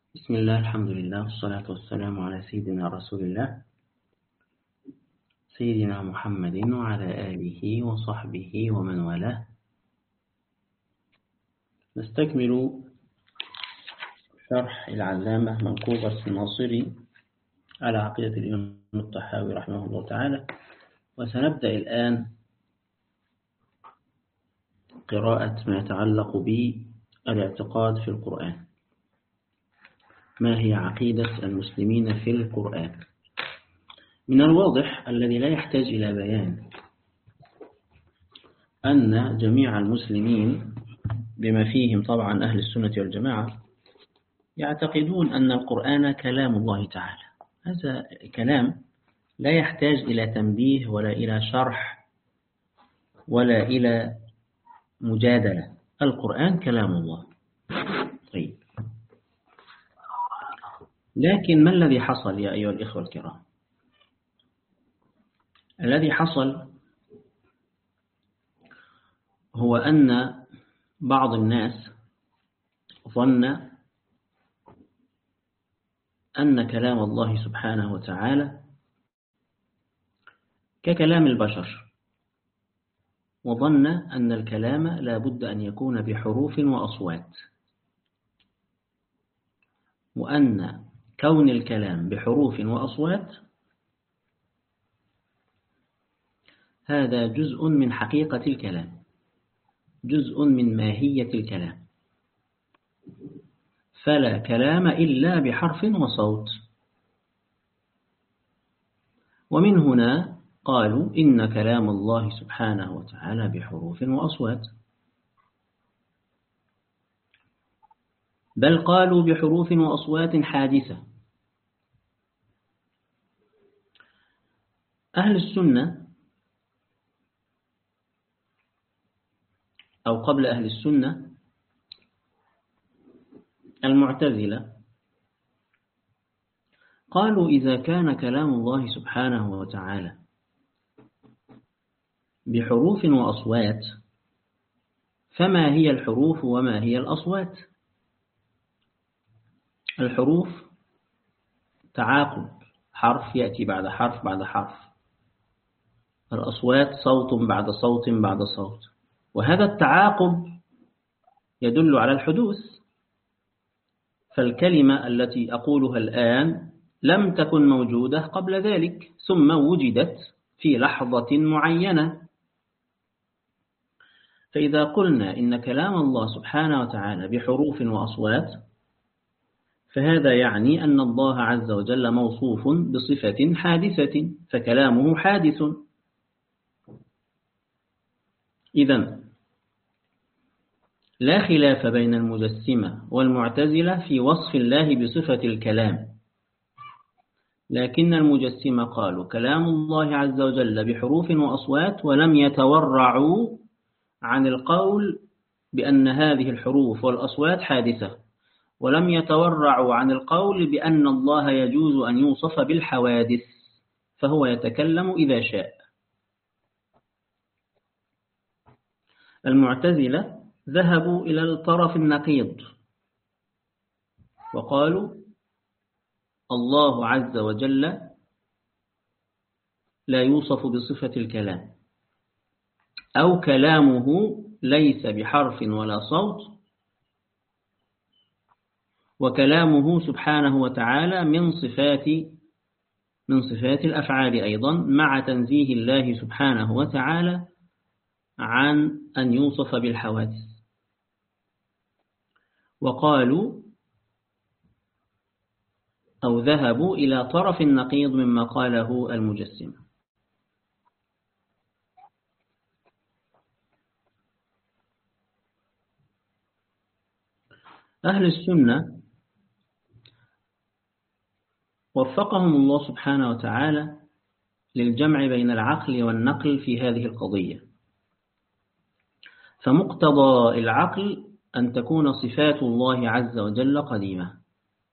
بسم الله، الحمد لله، والصلاة والسلام على سيدنا رسول الله سيدنا محمد وعلى آله وصحبه ومن والاه. نستكمل شرح العلامة منقوب الناصري على عقيدة الإمام الطحاوي رحمه الله تعالى، وسنبدأ الآن قراءة ما يتعلق بالاعتقاد في القرآن. ما هي عقيدة المسلمين في القرآن؟ من الواضح الذي لا يحتاج إلى بيان أن جميع المسلمين بما فيهم طبعا أهل السنة والجماعة يعتقدون أن القرآن كلام الله تعالى. هذا كلام لا يحتاج إلى تنبيه ولا إلى شرح ولا إلى مجادلة. القرآن كلام الله. طيب، لكن ما الذي حصل يا أيها الإخوة الكرام؟ الذي حصل هو أن بعض الناس ظن أن كلام الله سبحانه وتعالى ككلام البشر، وظن أن الكلام لا بد أن يكون بحروف وأصوات، وأن كون الكلام بحروف وأصوات هذا جزء من حقيقة الكلام، جزء من ماهية الكلام، فلا كلام إلا بحرف وصوت. ومن هنا قالوا إن كلام الله سبحانه وتعالى بحروف وأصوات، بل قالوا بحروف وأصوات حادثة. أهل السنة أو قبل أهل السنة المعتزلة قالوا إذا كان كلام الله سبحانه وتعالى بحروف وأصوات فما هي الحروف وما هي الأصوات؟ الحروف تعاقب، حرف يأتي بعد حرف بعد حرف. الأصوات صوت بعد صوت بعد صوت، وهذا التعاقب يدل على الحدوث. فالكلمة التي أقولها الآن لم تكن موجودة قبل ذلك، ثم وجدت في لحظة معينة. فإذا قلنا إن كلام الله سبحانه وتعالى بحروف وأصوات فهذا يعني أن الله عز وجل موصوف بصفة حادثة، فكلامه حادث. إذن لا خلاف بين المجسمة والمعتزلة في وصف الله بصفة الكلام، لكن المجسمة قالوا كلام الله عز وجل بحروف وأصوات، ولم يتورعوا عن القول بأن هذه الحروف والأصوات حادثة، ولم يتورعوا عن القول بأن الله يجوز أن يوصف بالحوادث، فهو يتكلم إذا شاء. المعتزلة ذهبوا إلى الطرف النقيض وقالوا الله عز وجل لا يوصف بصفة الكلام، أو كلامه ليس بحرف ولا صوت، وكلامه سبحانه وتعالى من صفات الأفعال أيضا، مع تنزيه الله سبحانه وتعالى عن أن يوصف بالحوادث. وقالوا أو ذهبوا إلى طرف النقيض مما قاله المجسم. أهل السنة وفقهم الله سبحانه وتعالى للجمع بين العقل والنقل في هذه القضية، فمقتضى العقل أن تكون صفات الله عز وجل قديمة،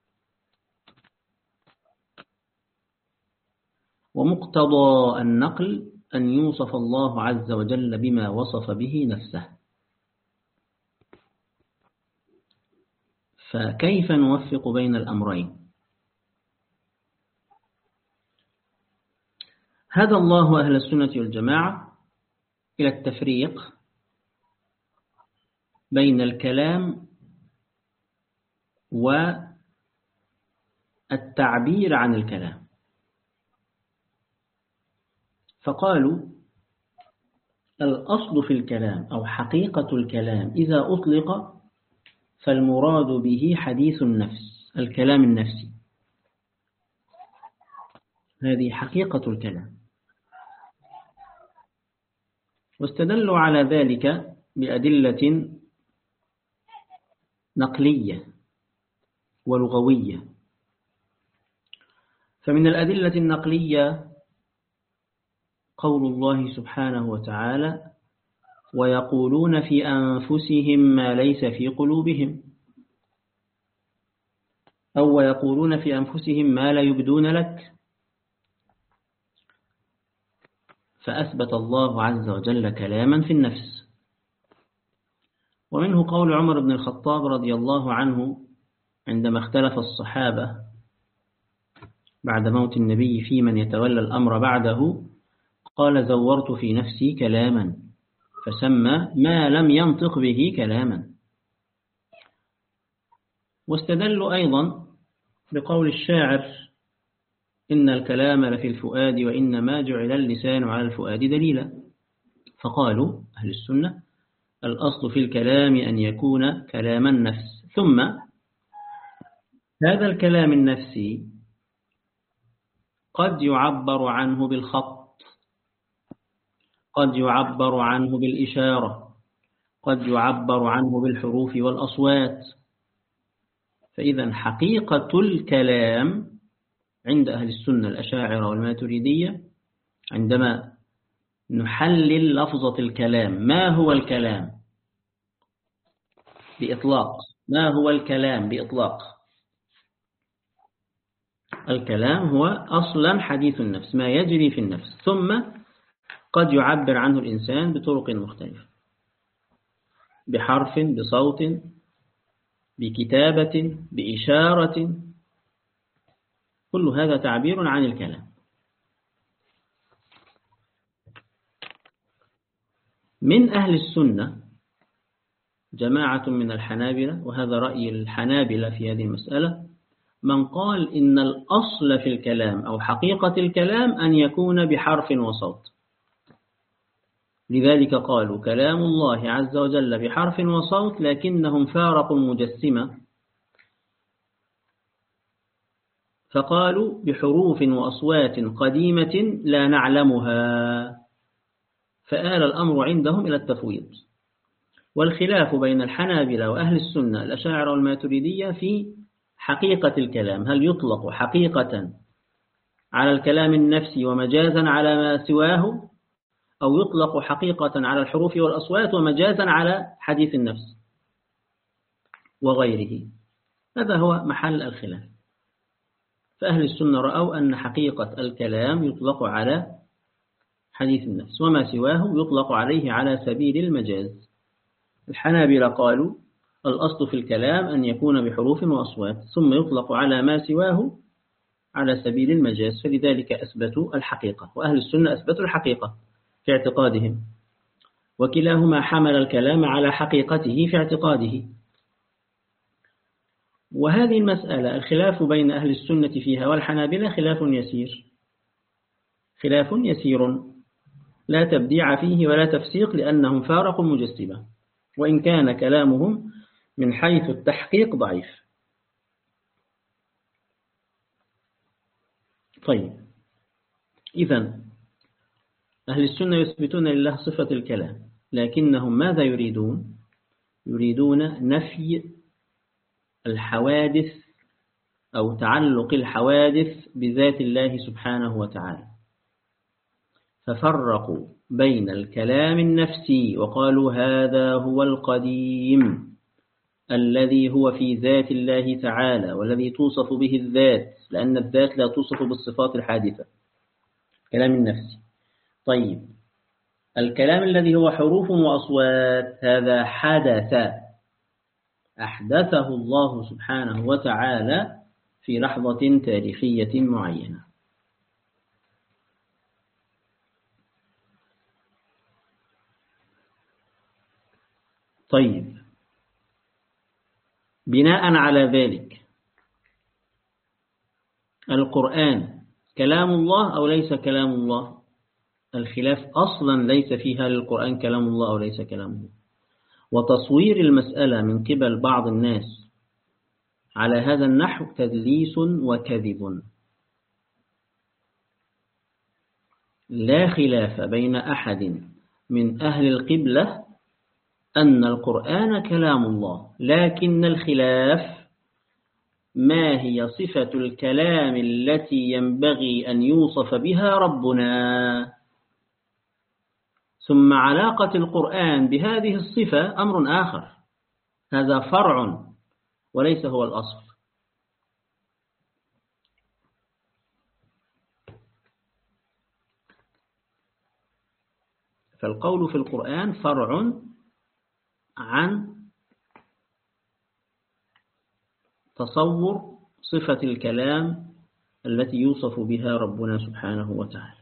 ومقتضى النقل أن يوصف الله عز وجل بما وصف به نفسه. فكيف نوفق بين الأمرين؟ هدى الله أهل السنة والجماعة إلى التفريق بين الكلام والتعبير عن الكلام، فقالوا الأصل في الكلام أو حقيقة الكلام إذا أطلق فالمراد به حديث النفس، الكلام النفسي، هذه حقيقة الكلام. واستدلوا على ذلك بأدلة نقلية ولغوية. فمن الأدلة النقلية قول الله سبحانه وتعالى ويقولون في أنفسهم ما ليس في قلوبهم، أو ويقولون في أنفسهم ما لا يبدون لك، فأثبت الله عز وجل كلاما في النفس. ومنه قول عمر بن الخطاب رضي الله عنه عندما اختلف الصحابة بعد موت النبي في من يتولى الأمر بعده، قال زورت في نفسي كلاما، فسمى ما لم ينطق به كلاما. واستدلوا أيضا بقول الشاعر إن الكلام لفي الفؤاد وإنما جعل اللسان على الفؤاد دليلا، فقالوا أهل السنة الأصل في الكلام أن يكون كلام النفس، ثم هذا الكلام النفسي قد يعبر عنه بالخط، قد يعبر عنه بالإشارة، قد يعبر عنه بالحروف والأصوات. فإذا حقيقة الكلام عند أهل السنة الأشاعرة والماتريدية عندما نحلل لفظة الكلام، ما هو الكلام بإطلاق؟ ما هو الكلام بإطلاق؟ الكلام هو أصلا حديث النفس، ما يجري في النفس، ثم قد يعبر عنه الإنسان بطرق مختلفة، بحرف، بصوت، بكتابة، بإشارة، كل هذا تعبير عن الكلام. من أهل السنة جماعة من الحنابلة، وهذا رأي الحنابلة في هذه المسألة، من قال إن الأصل في الكلام أو حقيقة الكلام أن يكون بحرف وصوت، لذلك قالوا كلام الله عز وجل بحرف وصوت، لكنهم فارقوا المجسمة فقالوا بحروف وأصوات قديمة لا نعلمها، فآل الأمر عندهم إلى التفويض. والخلاف بين الحنابلة وأهل السنة الأشاعرة والماتريدية في حقيقة الكلام، هل يطلق حقيقة على الكلام النفسي ومجازا على ما سواه، أو يطلق حقيقة على الحروف والأصوات ومجازا على حديث النفس وغيره. هذا هو محل الخلاف. فأهل السنة رأوا أن حقيقة الكلام يطلق على حديث النفس، وما سواه يطلق عليه على سبيل المجاز. الحنابلة قالوا الأصل في الكلام أن يكون بحروف وأصوات، ثم يطلق على ما سواه على سبيل المجاز، فلذلك أثبتوا الحقيقة، وأهل السنة أثبتوا الحقيقة في اعتقادهم، وكلاهما حمل الكلام على حقيقته في اعتقاده. وهذه المسألة الخلاف بين أهل السنة فيها والحنابلة خلاف يسير، خلاف يسير لا تبديع فيه ولا تفسيق، لأنهم فارقوا المجسمة، وإن كان كلامهم من حيث التحقيق ضعيف. طيب، إذن أهل السنة يثبتون لله صفة الكلام، لكنهم ماذا يريدون؟ يريدون نفي الحوادث أو تعلق الحوادث بذات الله سبحانه وتعالى، ففرقوا بين الكلام النفسي وقالوا هذا هو القديم الذي هو في ذات الله تعالى والذي توصف به الذات، لأن الذات لا توصف بالصفات الحادثة، كلام النفسي. طيب، الكلام الذي هو حروف وأصوات هذا حدث، أحدثه الله سبحانه وتعالى في لحظة تاريخية معينة. طيب، بناء على ذلك القرآن كلام الله أو ليس كلام الله؟ الخلاف أصلا ليس فيها للقرآن كلام الله أو ليس كلام الله. وتصوير المسألة من قبل بعض الناس على هذا النحو تدليس وكذب. لا خلاف بين أحد من أهل القبلة أن القرآن كلام الله، لكن الخلاف ما هي صفة الكلام التي ينبغي أن يوصف بها ربنا، ثم علاقة القرآن بهذه الصفة أمر آخر، هذا فرع وليس هو الأصل. فالقول في القرآن فرع عن تصور صفة الكلام التي يوصف بها ربنا سبحانه وتعالى.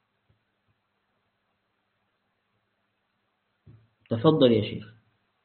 تفضل يا شيخ.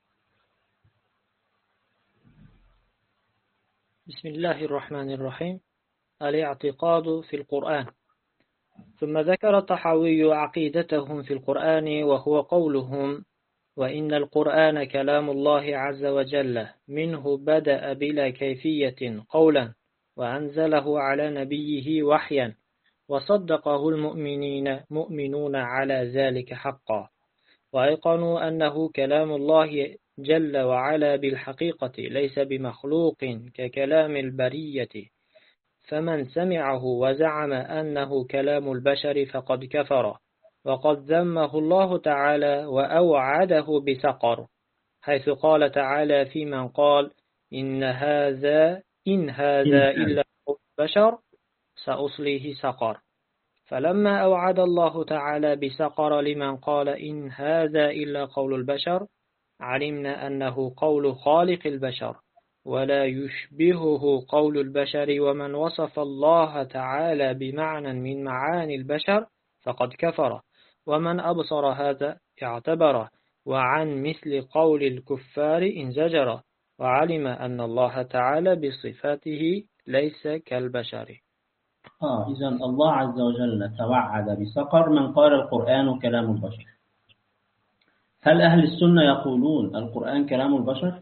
بسم الله الرحمن الرحيم. الاعتقاد في القرآن. ثم ذكر الطحاوي عقيدتهم في القرآن، وهو قولهم: وإن القرآن كلام الله عز وجل، منه بدأ بلا كيفية قولا، وأنزله على نبيه وحيا، وصدقه مؤمنون على ذلك حقا، وأيقنوا أنه كلام الله جل وعلا بالحقيقة، ليس بمخلوق ككلام البرية. فمن سمعه وزعم أنه كلام البشر فقد كفر، وقد ذمه الله تعالى وأوعده بسقر، حيث قال تعالى في من قال: إن هذا إلا قول البشر سأصليه سقر. فلما أوعد الله تعالى بسقر لمن قال إن هذا إلا قول البشر، علمنا أنه قول خالق البشر، ولا يشبهه قول البشر. ومن وصف الله تعالى بمعنى من معاني البشر فقد كفر، ومن أبصر هذا اعتبره، وعن مثل قول الكفار انزجر، وعلم أن الله تعالى بصفاته ليس كالبشر. إذن الله عز وجل توعد بسقر من قال القرآن كلام البشر. هل أهل السنة يقولون القرآن كلام البشر؟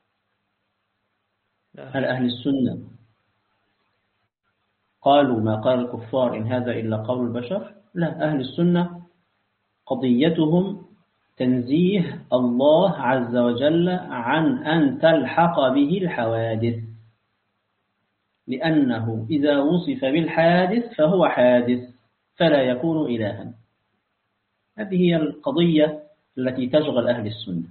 هل أهل السنة قالوا ما قال الكفار إن هذا إلا قول البشر؟ لا، أهل السنة قضيتهم تنزيه الله عز وجل عن أن تلحق به الحوادث، لأنه إذا وصف بالحادث فهو حادث فلا يكون إلها. هذه هي القضية التي تشغل أهل السنة.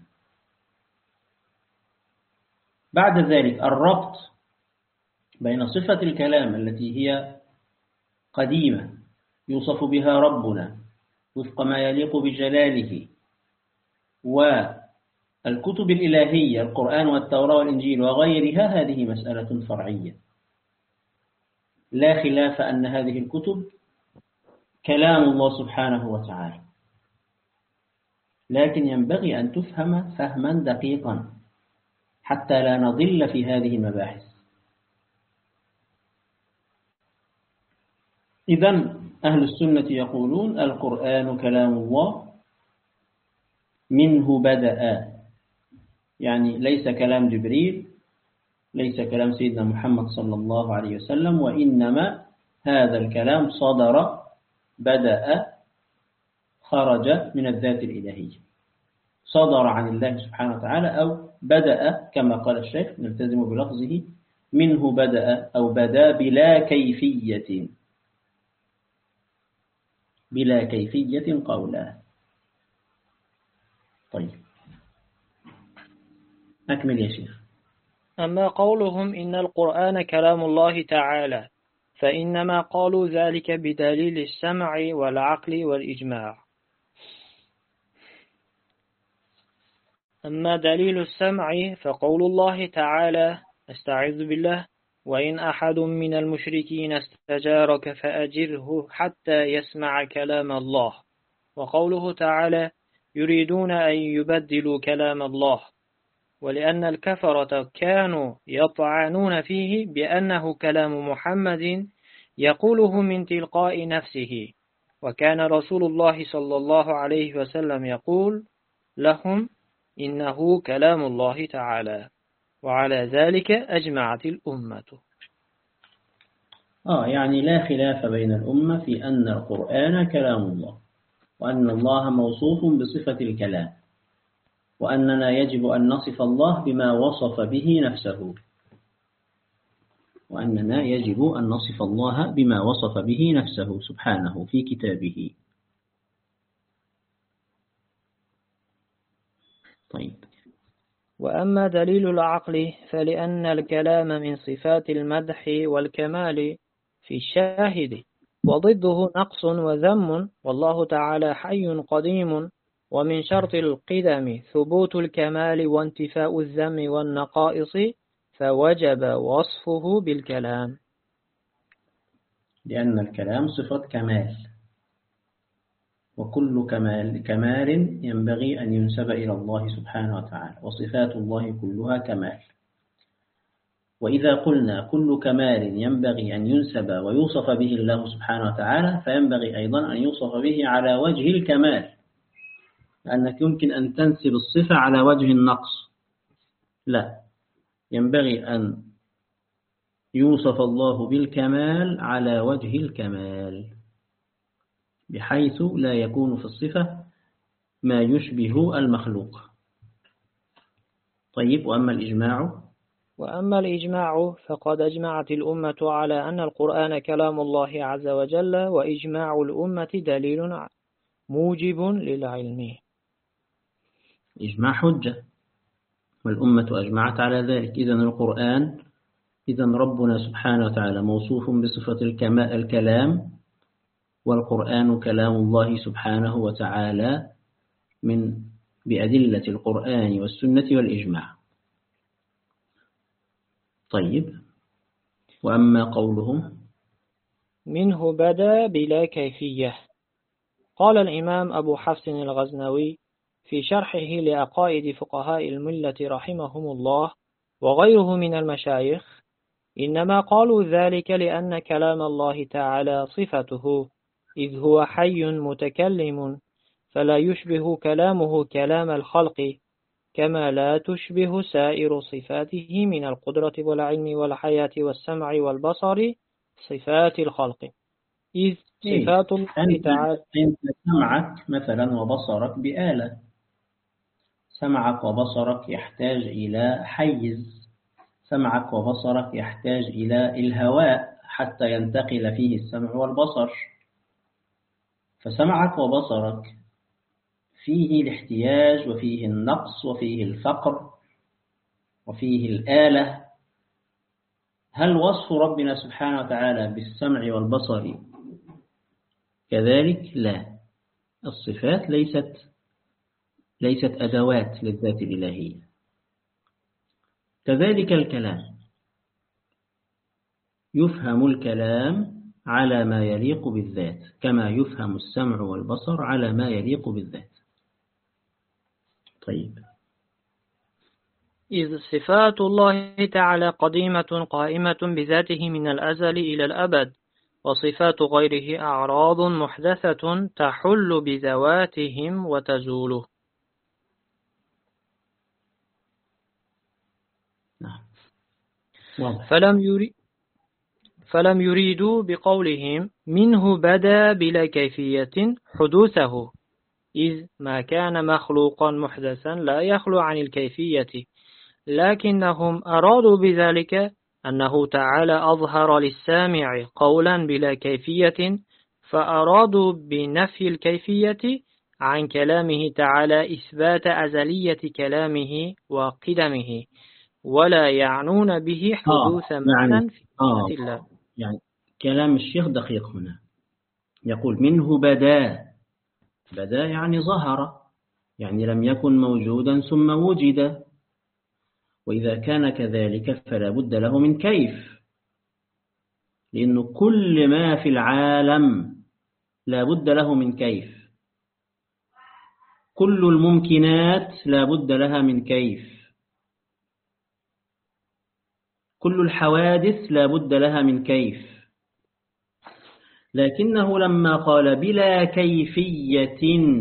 بعد ذلك الربط بين صفة الكلام التي هي قديمة يوصف بها ربنا وفق ما يليق بجلاله، والكتب الإلهية القرآن والتوراة والإنجيل وغيرها، هذه مسألة فرعية. لا خلاف أن هذه الكتب كلام الله سبحانه وتعالى، لكن ينبغي أن تفهم فهما دقيقا حتى لا نضل في هذه المباحث. إذن أهل السنة يقولون القرآن كلام الله، منه بدأ، يعني ليس كلام جبريل، ليس كلام سيدنا محمد صلى الله عليه وسلم، وإنما هذا الكلام صدر، بدأ، خرج من الذات الإلهية، صدر عن الله سبحانه وتعالى، أو بدأ كما قال الشيخ نلتزم بلفظه: منه بدأ، أو بدأ بلا كيفية، بلا كيفية قولا. طيب، أكمل يا شيخ. أما قولهم إن القرآن كلام الله تعالى، فإنما قالوا ذلك بدليل السمع والعقل والإجماع. أما دليل السمع فقول الله تعالى: استعذ بالله: وإن أحد من المشركين استجارك فأجره حتى يسمع كلام الله. وقوله تعالى: يريدون أن يبدلوا كلام الله. ولأن الكفرة كانوا يطعنون فيه بأنه كلام محمد يقوله من تلقاء نفسه، وكان رسول الله صلى الله عليه وسلم يقول لهم: إنه كلام الله تعالى. وعلى ذلك أجمعت الأمة. يعني لا خلاف بين الأمة في أن القرآن كلام الله، وأن الله موصوف بصفة الكلام، وأننا يجب أن نصف الله بما وصف به نفسه، وأننا يجب أن نصف الله بما وصف به نفسه سبحانه في كتابه. طيب. وأما دليل العقل فلأن الكلام من صفات المدح والكمال في الشاهد، وضده نقص وذم، والله تعالى حي قديم، ومن شرط القدم ثبوت الكمال وانتفاء الذم والنقائص، فوجب وصفه بالكلام. لأن الكلام صفة كمال، وكل كمال ينبغي أن ينسب إلى الله سبحانه وتعالى، وصفات الله كلها كمال. وإذا قلنا كل كمال ينبغي أن ينسب ويوصف به الله سبحانه وتعالى، فينبغي أيضا أن يوصف به على وجه الكمال، لأنك يمكن أن تنسب الصفة على وجه النقص، لا، ينبغي أن يوصف الله بالكمال على وجه الكمال، بحيث لا يكون في الصفة ما يشبه المخلوق. طيب. وأما الإجماع فقد أجمعت الأمة على أن القرآن كلام الله عز وجل، وإجماع الأمة دليل موجب للعلم. إجماع حجة، والأمة أجمعت على ذلك. إذن ربنا سبحانه وتعالى موصوف بصفة الكلام، والقرآن كلام الله سبحانه وتعالى بأدلة القرآن والسنة والإجماع. طيب. وأما قولهم منه بدا بلا كيفية، قال الإمام أبو حفص الغزنوي في شرحه لعقائد فقهاء الملة رحمهم الله وغيره من المشايخ: إنما قالوا ذلك لأن كلام الله تعالى صفته، إذ هو حي متكلم، فلا يشبه كلامه كلام الخلق، كما لا تشبه سائر صفاته من القدرة والعلم والحياة والسمع والبصر صفات الخلق، إذ صفات الله تعالى. أنت سمعك مثلا وبصرك بآلة، سمعك وبصرك يحتاج إلى حيز، سمعك وبصرك يحتاج إلى الهواء حتى ينتقل فيه السمع والبصر، فسمعك وبصرك فيه الاحتياج وفيه النقص وفيه الفقر وفيه الآلة. هل وصف ربنا سبحانه وتعالى بالسمع والبصر كذلك؟ لا، الصفات ليست أدوات للذات الإلهية. كذلك الكلام، يفهم الكلام على ما يليق بالذات، كما يفهم السمع والبصر على ما يليق بالذات. طيب. إذ صفات الله تعالى قديمة قائمة بذاته من الأزل إلى الأبد، وصفات غيره أعراض محدثة تحل بذواتهم وتزول. فلم يريدوا بقولهم منه بدا بلا كيفية حدوثه، إذ ما كان مخلوقا محدثا لا يخلو عن الكيفية، لكنهم أرادوا بذلك أنه تعالى أظهر للسامع قولا بلا كيفية، فأرادوا بنفي الكيفية عن كلامه تعالى إثبات أزلية كلامه وقدمه، ولا يعنون به حدوث معنى في صفات الله. يعني كلام الشيخ دقيق هنا، يقول منه بدا يعني ظهر، يعني لم يكن موجودا ثم وجد، وإذا كان كذلك فلا بد له من كيف، لأنه كل ما في العالم لا بد له من كيف، كل الممكنات لا بد لها من كيف، كل الحوادث لا بد لها من كيف. لكنه لما قال بلا كيفية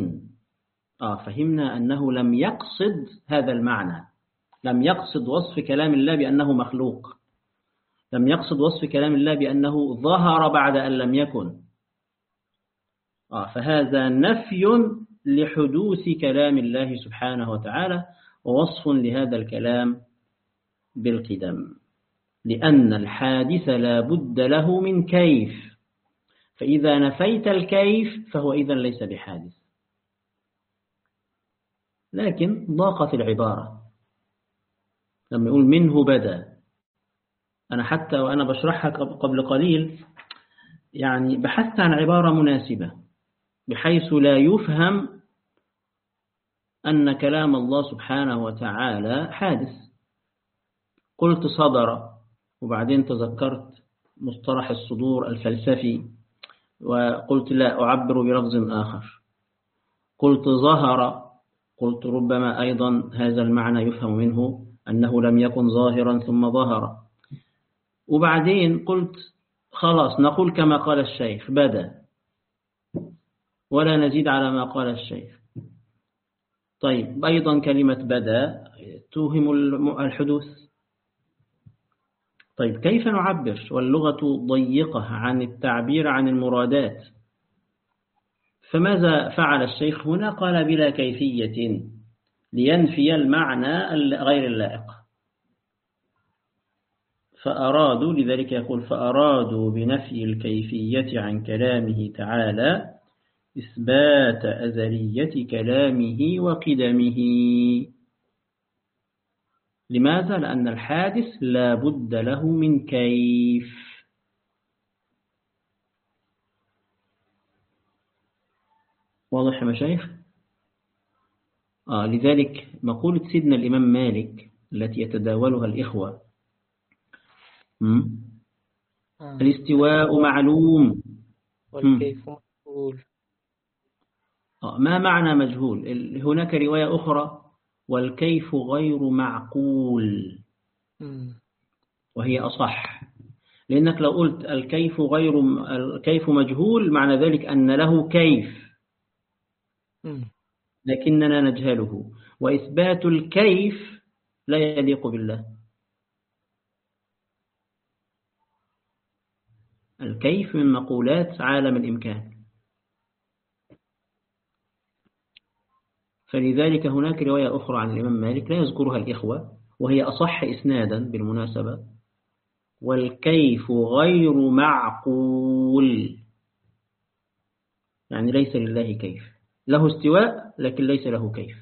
فهمنا أنه لم يقصد هذا المعنى، لم يقصد وصف كلام الله بأنه مخلوق، لم يقصد وصف كلام الله بأنه ظهر بعد أن لم يكن. فهذا نفي لحدوث كلام الله سبحانه وتعالى، ووصف لهذا الكلام بالقدم، لأن الحادث لا بد له من كيف، فإذا نفيت الكيف فهو إذن ليس بحادث. لكن ضاقت العبارة لما يقول منه بدأ. أنا حتى وأنا بشرحها قبل قليل يعني بحثت عن عبارة مناسبة بحيث لا يفهم أن كلام الله سبحانه وتعالى حادث. قلت صدر، وبعدين تذكرت مصطلح الصدور الفلسفي وقلت لا أعبر بلفظ آخر. قلت ظهر، قلت ربما أيضا هذا المعنى يفهم منه أنه لم يكن ظاهرا ثم ظهر. وبعدين قلت خلاص نقول كما قال الشيخ بدأ، ولا نزيد على ما قال الشيخ. طيب أيضا كلمة بدأ توهم الحدوث. طيب كيف نعبر واللغة ضيقة عن التعبير عن المرادات؟ فماذا فعل الشيخ هنا؟ قال بلا كيفية لينفي المعنى غير اللائق. فأرادوا، لذلك يقول فأرادوا بنفي الكيفية عن كلامه تعالى إثبات أزلية كلامه وقدمه. لماذا؟ لأن الحادث لا بد له من كيف. واضح يا مشايخ؟ لذلك مقولة سيدنا الإمام مالك التي يتداولها الإخوة الاستواء معلوم والكيف مجهول. ما معنى مجهول؟ هناك رواية أخرى والكيف غير معقول، وهي أصح، لأنك لو قلت الكيف مجهول معنى ذلك أن له كيف لكننا نجهله، وإثبات الكيف لا يليق بالله. الكيف من مقولات عالم الإمكان، فلذلك هناك رواية أخرى عن الإمام مالك لا يذكرها الإخوة وهي أصح إسنادا بالمناسبة، والكيف غير معقول، يعني ليس لله كيف، له استواء لكن ليس له كيف،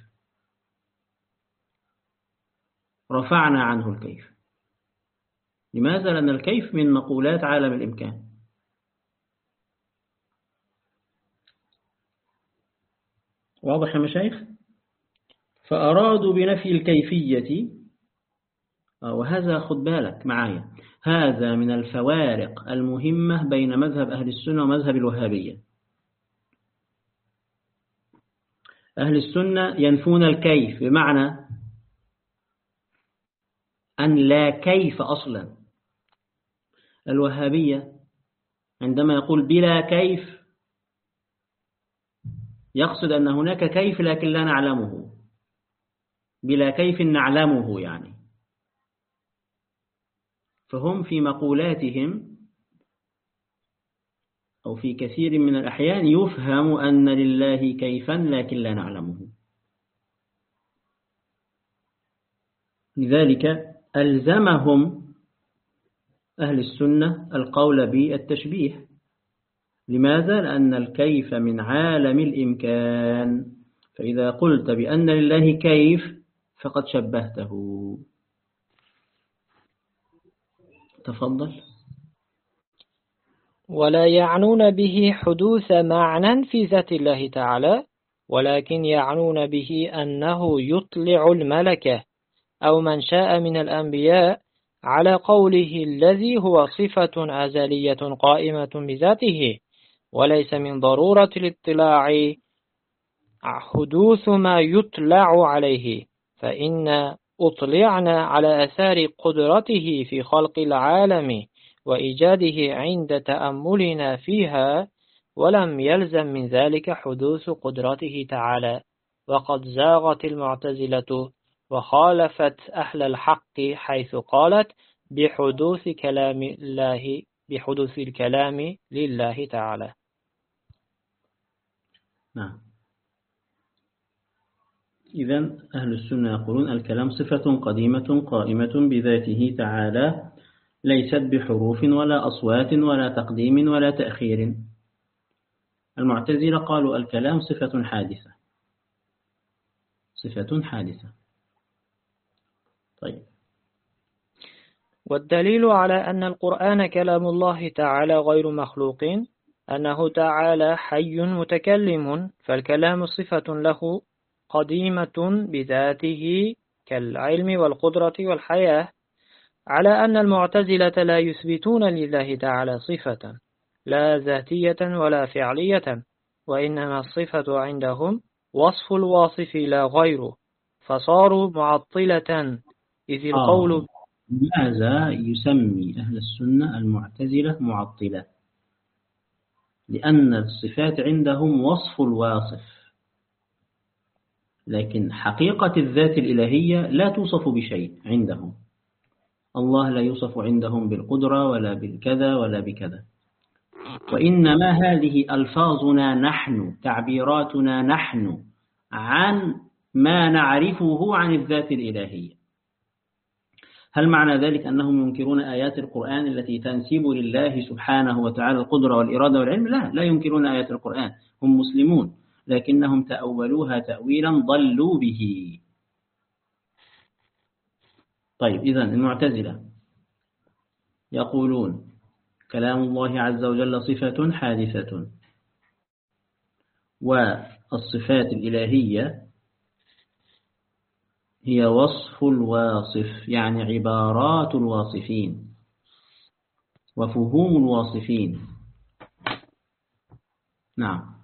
رفعنا عنه الكيف. لماذا؟ لأن الكيف من مقولات عالم الإمكان. واضح يا مشايخ؟ فأرادوا بنفي الكيفية، وهذا خد بالك معايا، هذا من الفوارق المهمة بين مذهب أهل السنة ومذهب الوهابية. أهل السنة ينفون الكيف بمعنى أن لا كيف أصلا. الوهابية عندما يقول بلا كيف يقصد أن هناك كيف لكن لا نعلمه، بلا كيف نعلمه يعني. فهم في مقولاتهم أو في كثير من الأحيان يفهم أن لله كيفا لكن لا نعلمه. لذلك ألزمهم أهل السنة القول بالتشبيه. لماذا؟ لأن الكيف من عالم الإمكان، فإذا قلت بأن لله كيف فقد شبهته. تفضل. ولا يعنون به حدوث معنى في ذات الله تعالى، ولكن يعنون به أنه يطلع الملكة أو من شاء من الأنبياء على قوله الذي هو صفة أزلية قائمة بذاته، وليس من ضرورة الاطلاع حدوث ما يطلع عليه، فإن أطلعنا على أثار قدرته في خلق العالم وإيجاده عند تأملنا فيها، ولم يلزم من ذلك حدوث قدرته تعالى. وقد زاغت المعتزلة وخالفت أهل الحق حيث قالت بحدوث الكلام لله تعالى. نعم. إذن أهل السنة يقولون الكلام صفة قديمة قائمة بذاته تعالى، ليست بحروف ولا أصوات ولا تقديم ولا تأخير. المعتزلة قالوا الكلام صفة حادثة، صفة حادثة. طيب. والدليل على أن القرآن كلام الله تعالى غير مخلوق أنه تعالى حي متكلم، فالكلام صفة له قديمة بذاته كالعلم والقدرة والحياة، على أن المعتزلة لا يثبتون لله تعالى صفة لا ذاتية ولا فعلية، وإنما الصفة عندهم وصف الواصف لا غيره، فصاروا معطلة. إذ القول لماذا يسمي أهل السنة المعتزلة معطلة؟ لأن الصفات عندهم وصف الواصف، لكن حقيقة الذات الإلهية لا توصف بشيء عندهم. الله لا يوصف عندهم بالقدرة ولا بالكذا ولا بكذا، وإنما هذه ألفاظنا نحن، تعبيراتنا نحن عن ما نعرفه عن الذات الإلهية. هل معنى ذلك أنهم ينكرون آيات القرآن التي تنسب لله سبحانه وتعالى القدرة والإرادة والعلم؟ لا ينكرون آيات القرآن، هم مسلمون، لكنهم تأولوها تأويلا ضلوا به. طيب، إذن المعتزلة يقولون كلام الله عز وجل صفة حادثة، والصفات الإلهية هي وصف الواصف، يعني عبارات الواصفين وفهوم الواصفين. نعم.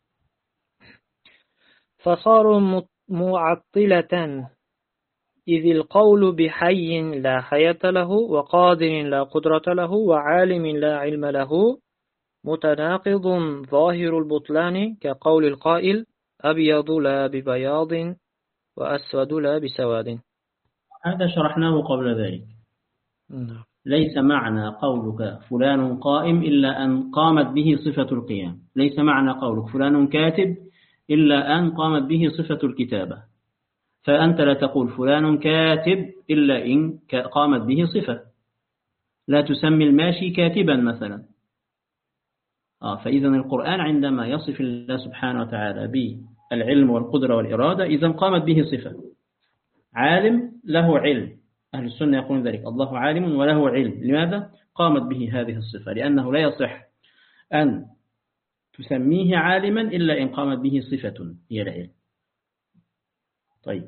فصاروا معطلة، إذ القول بحي لا حياة له، وقادر لا قدرة له، وعالم لا علم له متناقض ظاهر البطلان، كقول القائل أبيض لا ببياض وأسود لا بسواد. هذا شرحناه قبل ذلك. ليس معنى قولك فلان قائم إلا أن قامت به صفة القيام، ليس معنى قولك فلان كاتب إلا أن قامت به صفة الكتابة، فأنت لا تقول فلان كاتب إلا إن قامت به صفة. لا تسمي الماشي كاتبا مثلا. فإذا القرآن عندما يصف الله سبحانه وتعالى بالعلم والقدرة والإرادة، إذا قامت به صفة. عالم له علم، أهل السنة يقولون ذلك، الله عالم وله علم. لماذا؟ قامت به هذه الصفة، لأنه لا يصح أن تسميه عالما إلا إن قامت به صفة هي العلم. طيب.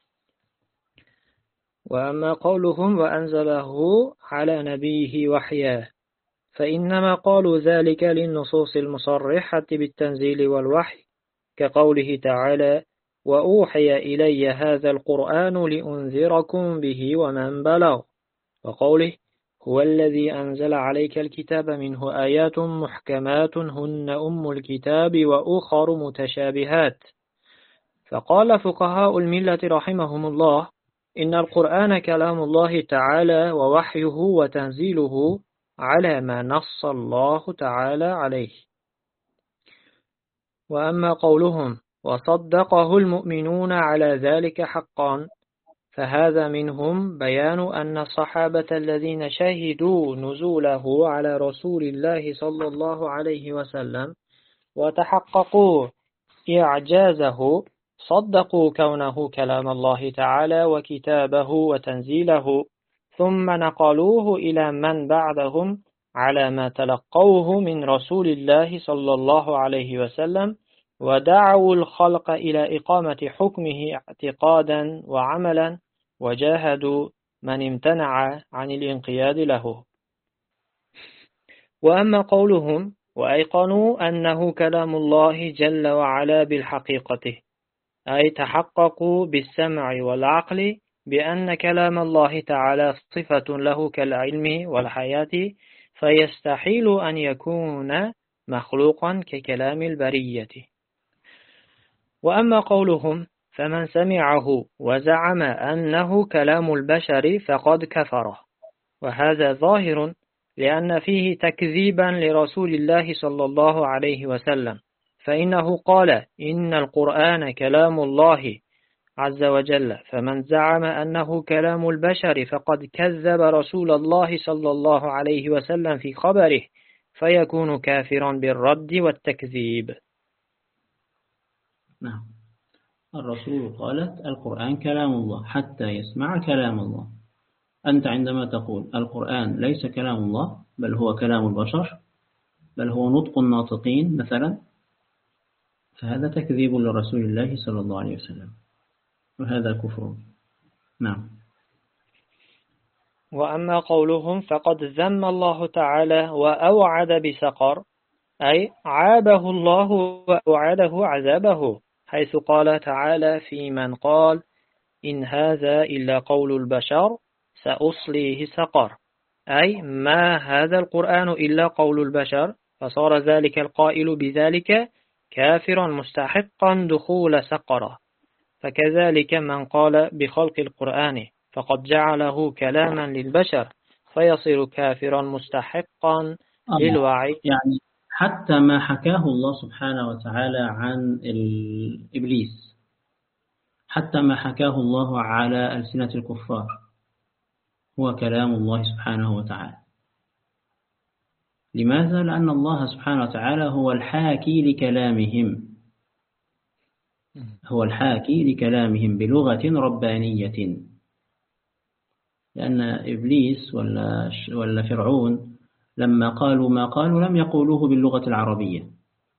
وأما قولهم وأنزله على نبيه وحياه، فإنما قالوا ذلك للنصوص المصرحة بالتنزيل والوحي، كقوله تعالى وأوحي إلي هذا القرآن لأنذركم به ومن بلغ، وقوله هو الذي أنزل عليك الكتاب منه آيات محكمات هن أم الكتاب وأخر متشابهات. فقال فقهاء الملة رحمهم الله إن القرآن كلام الله تعالى ووحيه وتنزيله على ما نص الله تعالى عليه. وأما قولهم وصدقه المؤمنون على ذلك حقا، فهذا منهم بيان أن الصحابة الذين شهدوا نزوله على رسول الله صلى الله عليه وسلم وتحققوا إعجازه صدقوا كونه كلام الله تعالى وكتابه وتنزيله، ثم نقلوه إلى من بعدهم على ما تلقوه من رسول الله صلى الله عليه وسلم ودعوا الخلق إلى إقامة حكمه اعتقادا وعملا، وجاهدوا من امتنع عن الانقياد له. وأما قولهم وأيقنوا أنه كلام الله جل وعلا بالحقيقة، أي تحققوا بالسمع والعقل بأن كلام الله تعالى صفة له كالعلم والحياة، فيستحيل أن يكون مخلوقا ككلام البرية. وأما قولهم فمن سمعه وزعم أنه كلام البشر فقد كفر، وهذا ظاهر لأن فيه تكذيبا لرسول الله صلى الله عليه وسلم، فإنه قال إن القرآن كلام الله عز وجل، فمن زعم أنه كلام البشر فقد كذب رسول الله صلى الله عليه وسلم في خبره، فيكون كافرا بالرد والتكذيب. نعم. الرسول قالت القرآن كلام الله حتى يسمع كلام الله. أنت عندما تقول القرآن ليس كلام الله بل هو كلام البشر، بل هو نطق الناطقين مثلا، فهذا تكذيب لرسول الله صلى الله عليه وسلم، وهذا كفر. نعم. وأما قولهم فقد ذم الله تعالى وأوعد بسقر، أي عابه الله وأوعده عذابه، حيث قال تعالى في من قال إن هذا إلا قول البشر سأصليه سقر، أي ما هذا القرآن إلا قول البشر، فصار ذلك القائل بذلك كافرا مستحقا دخول سقر. فكذلك من قال بخلق القرآن فقد جعله كلاما للبشر، فيصير كافرا مستحقا للوعي. يعني حتى ما حكاه الله سبحانه وتعالى عن إبليس، حتى ما حكاه الله على ألسنة الكفار هو كلام الله سبحانه وتعالى. لماذا؟ لأن الله سبحانه وتعالى هو الحاكي لكلامهم، هو الحاكي لكلامهم بلغة ربانية. لأن إبليس ولا فرعون لما قالوا ما قالوا لم يقولوه باللغة العربية،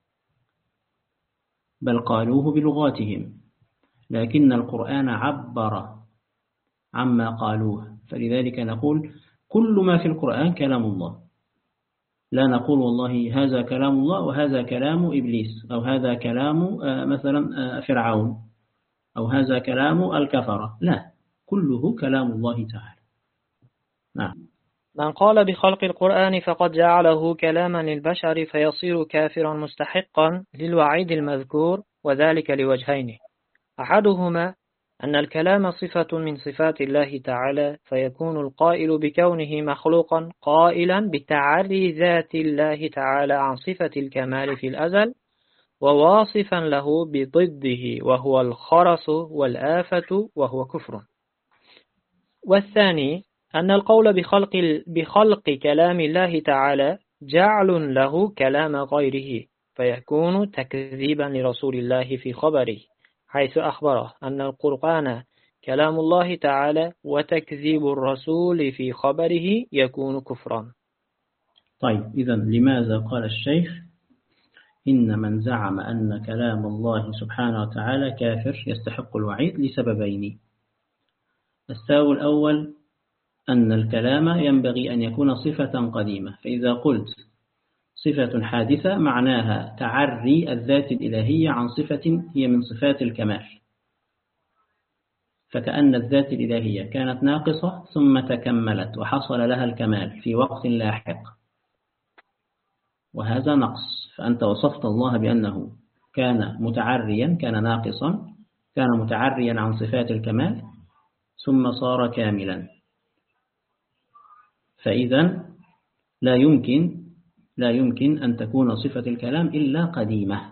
بل قالوه بلغاتهم، لكن القرآن عبر عما قالوه. فلذلك نقول كل ما في القرآن كلام الله، لا نقول والله هذا كلام الله وهذا كلام إبليس، أو هذا كلام مثلا فرعون، أو هذا كلام الكفرة، لا، كله كلام الله تعالى. نعم. من قال بخلق القرآن فقد جعله كلاما للبشر فيصير كافرا مستحقا للوعيد المذكور، وذلك لوجهين: أحدهما أن الكلام صفة من صفات الله تعالى، فيكون القائل بكونه مخلوقا قائلا بتعري ذات الله تعالى عن صفة الكمال في الأزل، وواصفا له بضده وهو الخرس والآفة وهو كفر. والثاني أن القول بخلق كلام الله تعالى جعل له كلام غيره، فيكون تكذيبا لرسول الله في خبره، حيث أخبره أن القرآن كلام الله تعالى، وتكذيب الرسول في خبره يكون كفرا. طيب، إذن لماذا قال الشيخ إن من زعم أن كلام الله سبحانه وتعالى كافر يستحق الوعيد؟ لسببين. السبب الأول أن الكلام ينبغي أن يكون صفة قديمة، فإذا قلت صفة حادثة معناها تعري الذات الإلهية عن صفة هي من صفات الكمال، فكأن الذات الإلهية كانت ناقصة ثم تكملت وحصل لها الكمال في وقت لاحق، وهذا نقص. فأنت وصفت الله بأنه كان متعريا، كان ناقصا، كان متعريا عن صفات الكمال ثم صار كاملا، فإذا لا يمكن أن تكون صفة الكلام إلا قديمة،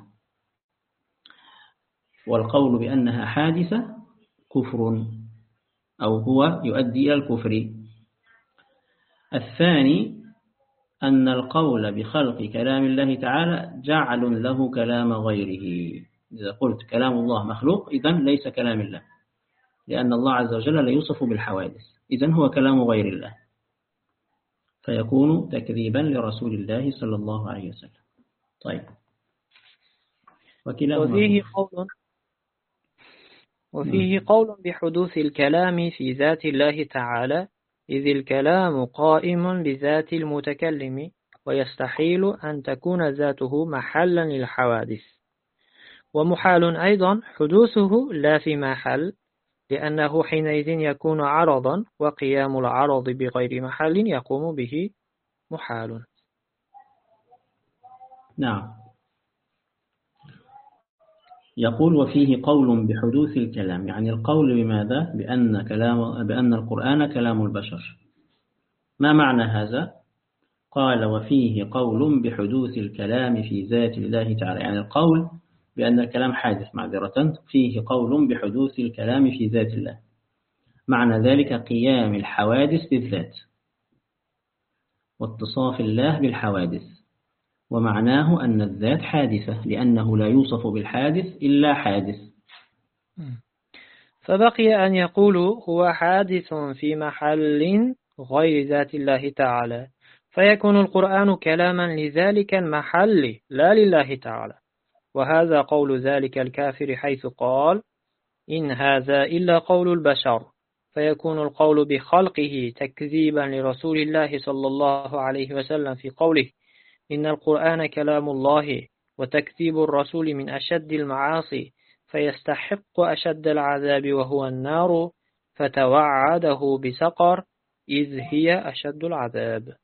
والقول بأنها حادثة كفر، أو هو يؤدي إلى الكفر. الثاني أن القول بخلق كلام الله تعالى جعل له كلام غيره. إذا قلت كلام الله مخلوق إذن ليس كلام الله، لأن الله عز وجل لا يوصف بالحوادث، إذن هو كلام غير الله، فيكون تكذيبا لرسول الله صلى الله عليه وسلم. طيب، وفيه قول بحدوث الكلام في ذات الله تعالى، إذ الكلام قائم بذات المتكلم، ويستحيل أن تكون ذاته محلا للحوادث. ومحال أيضا حدوثه لا في محل، لأنه حينئذ يكون عرضا، وقيام العرض بغير محل يقوم به محال. نعم. يقول وفيه قول بحدوث الكلام، يعني القول بماذا؟ بأن القرآن كلام البشر. ما معنى هذا؟ قال وفيه قول بحدوث الكلام في ذات الله تعالى، يعني القول بأن الكلام حادث، معذرة، فيه قول بحدوث الكلام في ذات الله، معنى ذلك قيام الحوادث بالذات واتصاف الله بالحوادث، ومعناه أن الذات حادثة لأنه لا يوصف بالحادث إلا حادث. فبقي أن يقولوا هو حادث في محل غير ذات الله تعالى، فيكون القرآن كلاما لذلك المحل لا لله تعالى. وهذا قول ذلك الكافر حيث قال إن هذا إلا قول البشر، فيكون القول بخلقه تكذيبا لرسول الله صلى الله عليه وسلم في قوله إن القرآن كلام الله، وتكذيب الرسول من أشد المعاصي، فيستحق أشد العذاب وهو النار، فتوعده بسقر إذ هي أشد العذاب.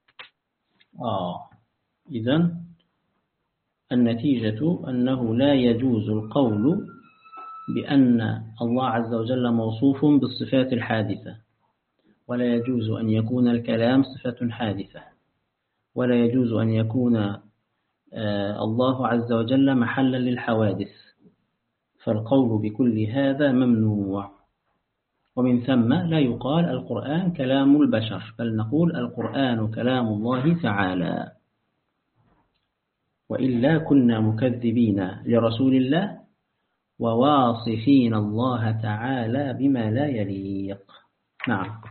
إذن النتيجة أنه لا يجوز القول بأن الله عز وجل موصوف بالصفات الحادثة، ولا يجوز أن يكون الكلام صفة حادثة، ولا يجوز أن يكون الله عز وجل محلا للحوادث، فالقول بكل هذا ممنوع. ومن ثم لا يقال القرآن كلام البشر، بل نقول القرآن كلام الله تعالى، وإلا كنا مكذبين لرسول الله وواصفين الله تعالى بما لا يليق. نعم.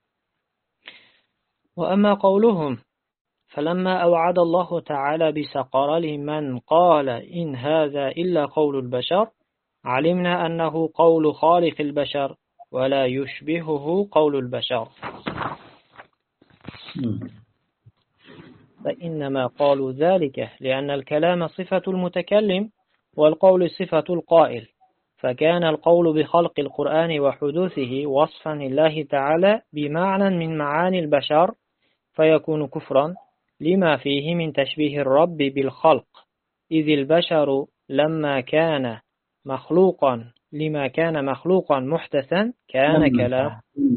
وأما قولهم فلما أوعد الله تعالى بسقر لمن قال إن هذا إلا قول البشر، علمنا أنه قول خالق البشر ولا يشبهه قول البشر، فإنما قالوا ذلك لأن الكلام صفة المتكلم والقول صفة القائل، فكان القول بخلق القرآن وحدوثه وصفا لله تعالى بمعنى من معاني البشر، فيكون كفرا لما فيه من تشبيه الرب بالخلق، إذ البشر لما كان مخلوقا محدثا كان كلام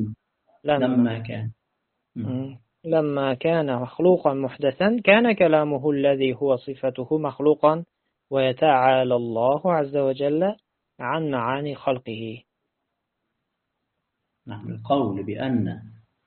لما كان مخلوقا محدثا كان كلامه الذي هو صفته مخلوقا، ويتعالى الله عز وجل عن معاني خلقه. نعم. القول بأن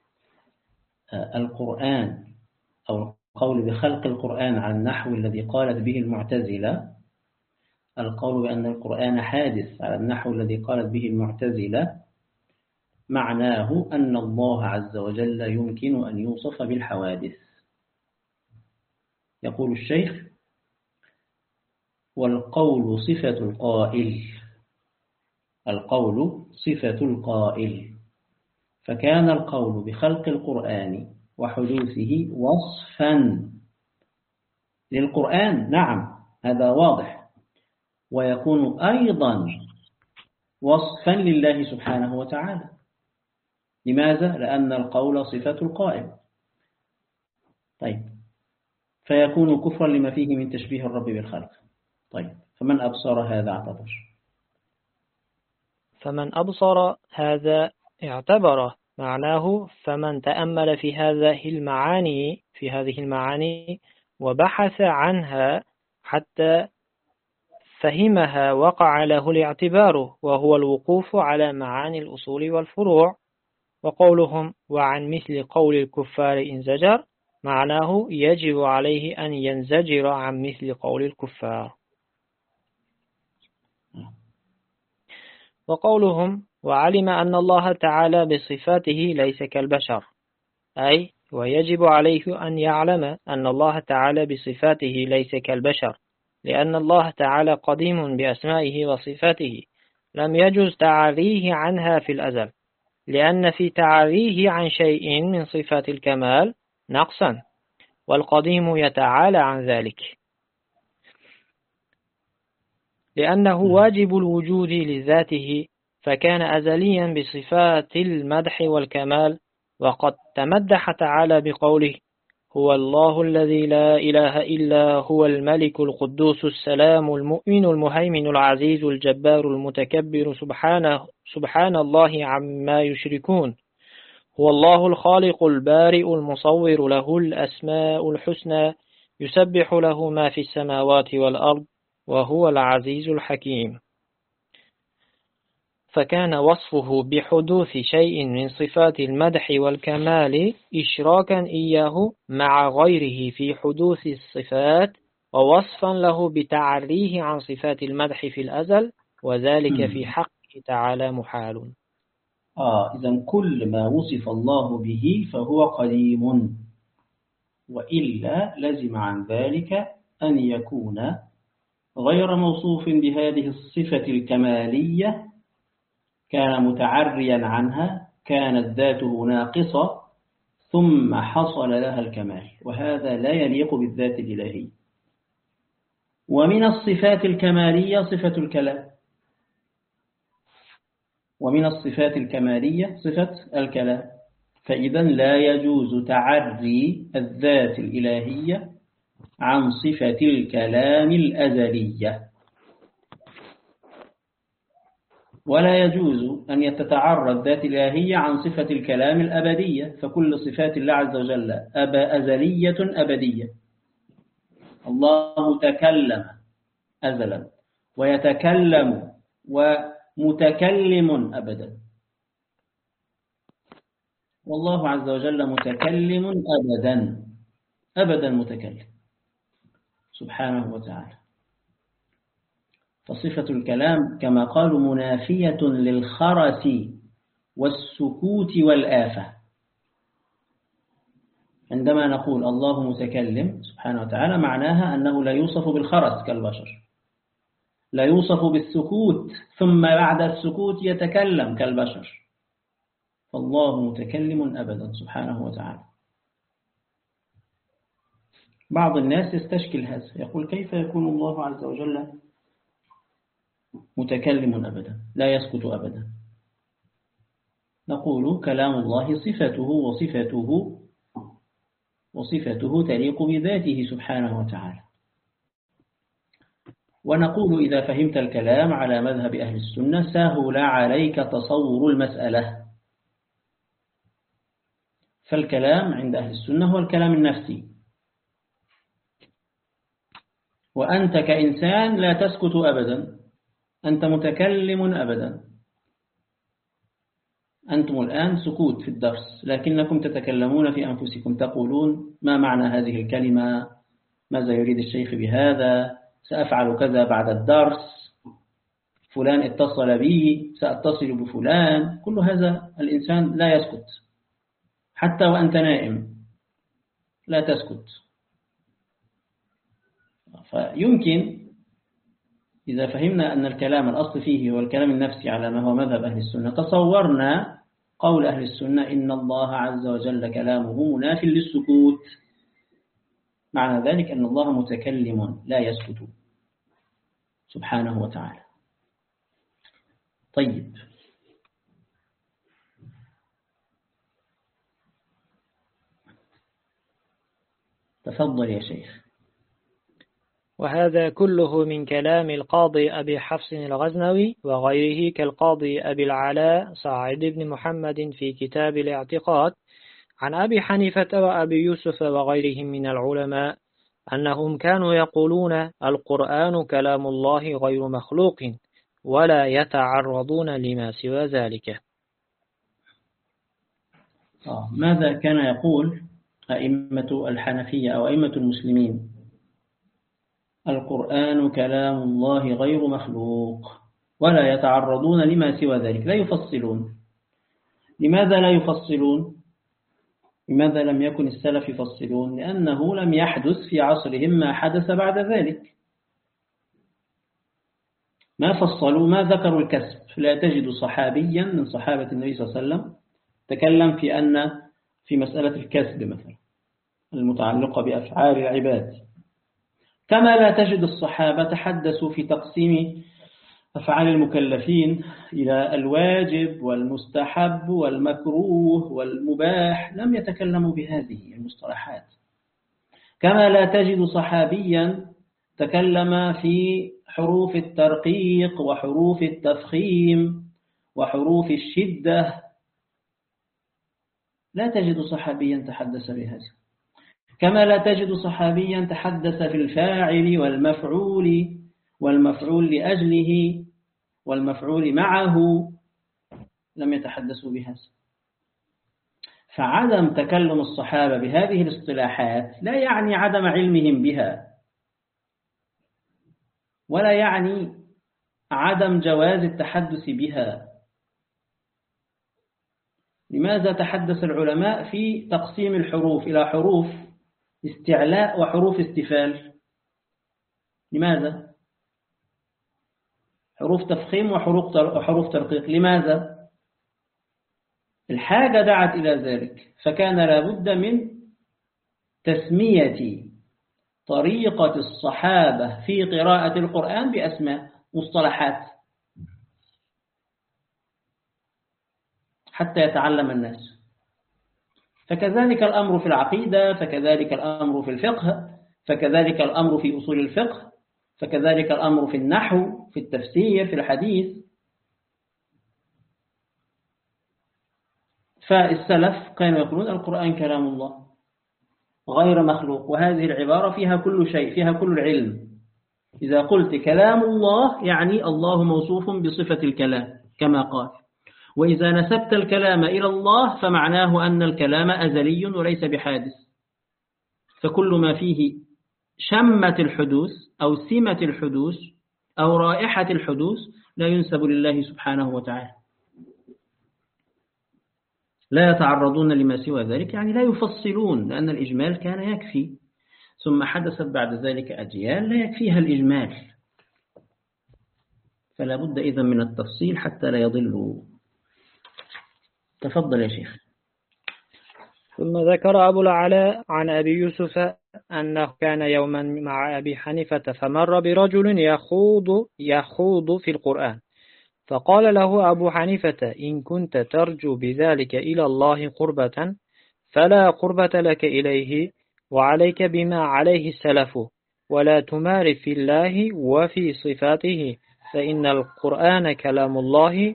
القرآن أو القول بخلق القرآن على النحو الذي قالت به المعتزلة، القول بأن القرآن حادث على النحو الذي قالت به المعتزلة، معناه أن الله عز وجل يمكن أن يوصف بالحوادث. يقول الشيخ والقول صفة القائل، القول صفة القائل، فكان القول بخلق القرآن وحدوثه وصفا للقرآن، نعم هذا واضح، ويكون أيضا وصفا لله سبحانه وتعالى. لماذا؟ لأن القول صفة القائل. طيب، فيكون كفرا لما فيه من تشبيه الرب بالخلق. طيب، فمن أبصر هذا اعتبر، فمن أبصر هذا اعتبر، معناه فمن تأمل في هذه المعاني وبحث عنها حتى فهمها وقع له الاعتبار، وهو الوقوف على معاني الأصول والفروع. وقولهم وعن مثل قول الكفار إن زجر، معناه يجب عليه أن ينزجر عن مثل قول الكفار. وقولهم وعلم أن الله تعالى بصفاته ليس كالبشر، أي ويجب عليه أن يعلم أن الله تعالى بصفاته ليس كالبشر، لأن الله تعالى قديم بأسمائه وصفاته لم يجوز تعريه عنها في الأزل، لأن في تعريه عن شيء من صفات الكمال نقصا، والقديم يتعالى عن ذلك، لأنه واجب الوجود لذاته، فكان أزليا بصفات المدح والكمال. وقد تمدح تعالى بقوله: هو الله الذي لا إله إلا هو الملك القدوس السلام المؤمن المهيمن العزيز الجبار المتكبر سبحان الله عما يشركون. هو الله الخالق البارئ المصور، له الأسماء الحسنى، يسبح له ما في السماوات والأرض، وهو العزيز الحكيم. فكان وصفه بحدوث شيء من صفات المدح والكمال إشراكا إياه مع غيره في حدوث الصفات، ووصفا له بتعريه عن صفات المدح في الأزل، وذلك في حقه تعالى محال. إذن كل ما وصف الله به فهو قديم، وإلا لزم عن ذلك أن يكون غير موصوف بهذه الصفة الكمالية، كان متعريا عنها، كانت ذاته ناقصة ثم حصل لها الكمال، وهذا لا يليق بالذات الإلهية. ومن الصفات الكمالية صفة الكلام، ومن الصفات الكمالية صفة الكلام، فإذا لا يجوز تعري الذات الإلهية عن صفة الكلام الأزلية، ولا يجوز أن يتتعرى الذات الإلهية عن صفة الكلام الأبدية، فكل صفات الله عز وجل أزلية أبدية. الله تكلم أزلا، ويتكلم ومتكلم أبدا، والله عز وجل متكلم أبدا، أبدا متكلم سبحانه وتعالى. فصفة الكلام كما قالوا منافية للخرس والسكوت والآفة. عندما نقول الله متكلم سبحانه وتعالى معناها أنه لا يوصف بالخرس كالبشر، لا يوصف بالسكوت ثم بعد السكوت يتكلم كالبشر، فالله متكلم أبدا سبحانه وتعالى. بعض الناس يستشكل هذا، يقول كيف يكون الله عز وجل متكلم أبدا لا يسكت أبدا؟ نقول كلام الله وصفته تليق بذاته سبحانه وتعالى. ونقول إذا فهمت الكلام على مذهب أهل السنة سهل عليك تصور المسألة، فالكلام عند أهل السنة هو الكلام النفسي، وأنت كإنسان لا تسكت أبدا، أنت متكلم أبدا. أنتم الآن سكوت في الدرس، لكنكم تتكلمون في أنفسكم، تقولون ما معنى هذه الكلمة، ماذا يريد الشيخ بهذا، سأفعل كذا بعد الدرس، فلان اتصل بي، سأتصل بفلان. كل هذا الإنسان لا يسكت، حتى وأنت نائم لا تسكت. فيمكن إذا فهمنا أن الكلام الأصل فيه هو الكلام النفسي على ما هو مذهب أهل السنة، تصورنا قول أهل السنة إن الله عز وجل كلامه مناف للسكوت، معنى ذلك أن الله متكلم لا يسكت سبحانه وتعالى. طيب، تفضل يا شيخ. وهذا كله من كلام القاضي أبي حفص الغزنوي وغيره كالقاضي أبي العلاء سعيد بن محمد في كتاب الاعتقاد، عن أبي حنيفة وأبي يوسف وغيرهم من العلماء أنهم كانوا يقولون القرآن كلام الله غير مخلوق، ولا يتعرضون لما سوى ذلك. ماذا كان يقول أئمة الحنفية أو أئمة المسلمين؟ القرآن كلام الله غير مخلوق ولا يتعرضون لما سوى ذلك، لا يفصلون. لماذا لا يفصلون؟ لماذا لم يكن السلف يفصلون؟ لأنه لم يحدث في عصرهم ما حدث بعد ذلك، ما فصلوا ما ذكروا الكسب. لا تجد صحابيا من صحابة النبي صلى الله عليه وسلم تكلم في مسألة الكسب مثلا المتعلقة بأفعال العباد، كما لا تجد الصحابة تحدثوا في تقسيم أفعال المكلفين إلى الواجب والمستحب والمكروه والمباح، لم يتكلموا بهذه المصطلحات. كما لا تجد صحابيا تكلم في حروف الترقيق وحروف التفخيم وحروف الشدة، لا تجد صحابيا تحدث بهذا. كما لا تجد صحابيا تحدث في الفاعل والمفعول لأجله والمفعول معه، لم يتحدثوا بهذا. فعدم تكلم الصحابة بهذه الاصطلاحات لا يعني عدم علمهم بها، ولا يعني عدم جواز التحدث بها. لماذا تحدث العلماء في تقسيم الحروف إلى حروف استعلاء وحروف استفال؟ لماذا؟ حروف تفخيم وحروف ترقيق، لماذا؟ الحاجة دعت إلى ذلك، فكان لابد من تسمية طريقة الصحابة في قراءة القرآن بأسماء مصطلحات حتى يتعلم الناس. فكذلك الأمر في العقيدة، فكذلك الأمر في الفقه، فكذلك الأمر في أصول الفقه، فكذلك الأمر في النحو، في التفسير، في الحديث. فالسلف كانوا يقولون القرآن كلام الله غير مخلوق، وهذه العبارة فيها كل شيء، فيها كل العلم. إذا قلت كلام الله يعني الله موصوف بصفة الكلام كما قال، وإذا نسبت الكلام إلى الله فمعناه أن الكلام أزلي وليس بحادث. فكل ما فيه شمة الحدوث أو سمة الحدوث أو رائحة الحدوث لا ينسب لله سبحانه وتعالى. لا يتعرضون لما سوى ذلك، يعني لا يفصلون، لأن الإجمال كان يكفي. ثم حدثت بعد ذلك أجيال لا يكفيها الإجمال، فلا بد إذن من التفصيل حتى لا يضلوا. تفضل يا شيخ. ثم ذكر أبو العلاء عن أبي يوسف أنه كان يوما مع أبي حنيفة فمر برجل يخوض في القرآن، فقال له أبو حنيفة: إن كنت ترجو بذلك إلى الله قربة فلا قربة لك إليه، وعليك بما عليه السلف، ولا تمار في الله وفي صفاته، فإن القرآن كلام الله